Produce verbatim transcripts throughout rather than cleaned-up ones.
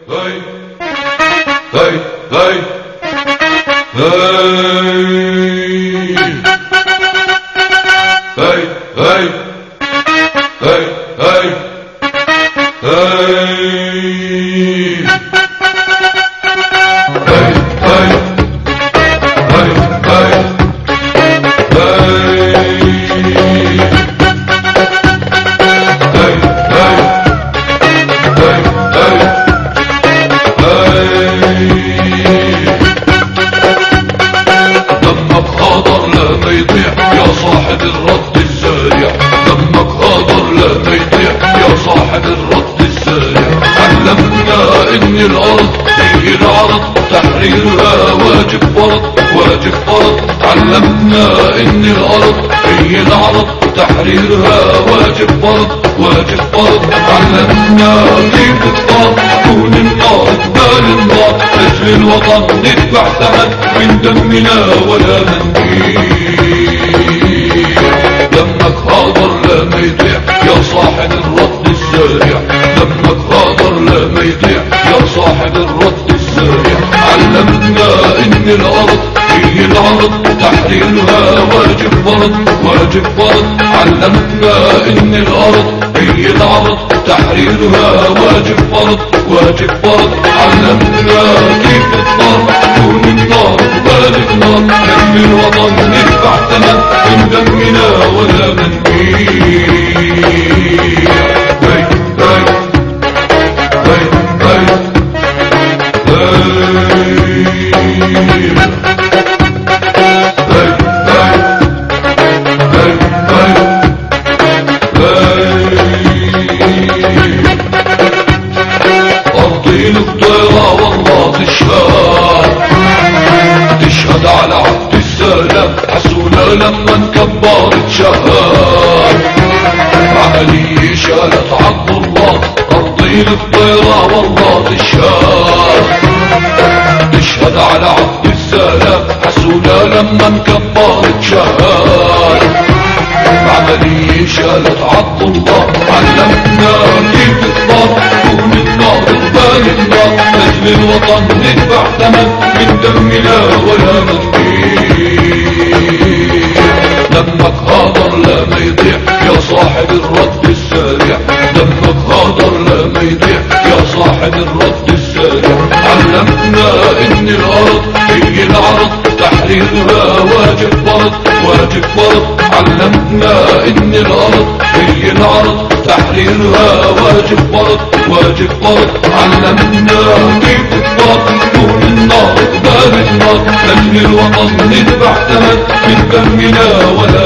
هاي هاي هاي هاي هاي هاي إن الأرض هي العرض تحريرها واجب فرض واجب فرض. علمنا إن الأرض هي العرض تحريرها واجب فرض واجب فرض. علمنا كيف الطاق تكون النار قبال النار أجل الوطن ندفع ثمن من دمنا ولا منكير. دمك هادر لا ما يضيع يا صاحب الرد السارع. دمك هادر لا ما يضيع يا صاحب الرد السارع. علمنا إن الأرض هي العرض تحريرها واجب فرض واجب فرض. علمنا إن الأرض هي العرض تحريرها واجب فرض واجب فرض. علمنا كيف النار تكون النار قبال النار أجل الوطن ندفع ثمن من دمنا ولا منكير. هاي هاي هاي هاي أرضين الطيرة والله تشهد تشهد على عبد السلام حسونا لما انكبر تشهد. عملية شالت عبد الله أرضين الطيرة والله تشهد تشهد على عبد السلام حسونا لما انكبر تشهد. عملية شالت عبد الله. علمنا كيف النار تكون النار قبال النار أجل الوطن ندفع ثمن من دمنا ولا منكير. دمك هادر لا ما يضيع يا صاحب الرد السارع. دمك هادر لا ما يضيع يا صاحب الرد السارع. علمنا إن الأرض هي العرض تحريرها واجب فرض واجب فرض. علمنا إن الأرض هي العرض تحريرها واجب فرض واجب فرض. علمنا كيف الطاق تكون النار قبال النار أجل الوطن ندفع ثمن من دمنا ولا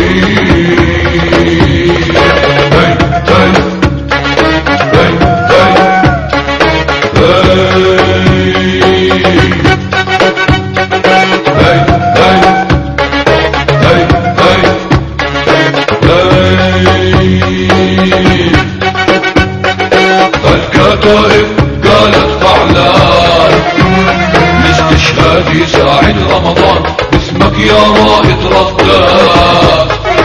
منكير. هاي هاي هاي هاي هاي الكتائب قالت فعلان الاستشهاد يساعد رمضان اسمك يا رائد ردان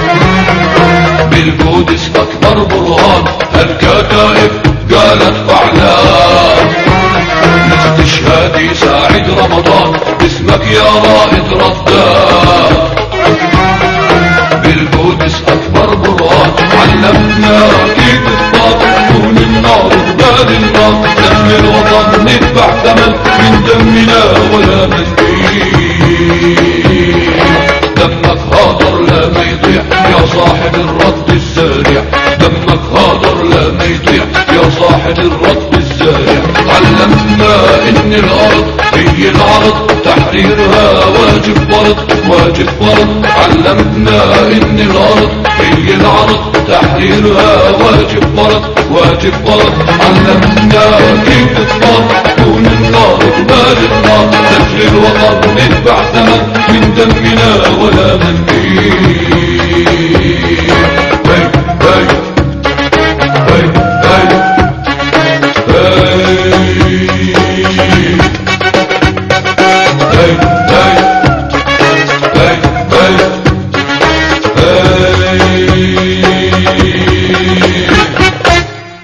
بالقدس أكبر برهان. الكتائب قالت فعلان الاستشهاد يساعد رمضان اسمك يا رائد ردان بالقدس أكبر برهان. علمنا كيف الطاق تكون النار قبال النار أجل الوطن ندفع ثمن من دمنا ولا منكير. دمك هادر لا ما يضيع يا صاحب الرد السارع. دمك هادر لا ما يضيع يا صاحب الرد السارع. علمنا إن الأرض هي العرض تحريرها واجب فرض واجب فرض. علمنا إن الأرض هي العرض تحريرها واجب فرض واجب فرض. علمنا كيف الطاق تكون النار قبال النار أجل الوطن ندفع ثمن من دمنا ولا منكير.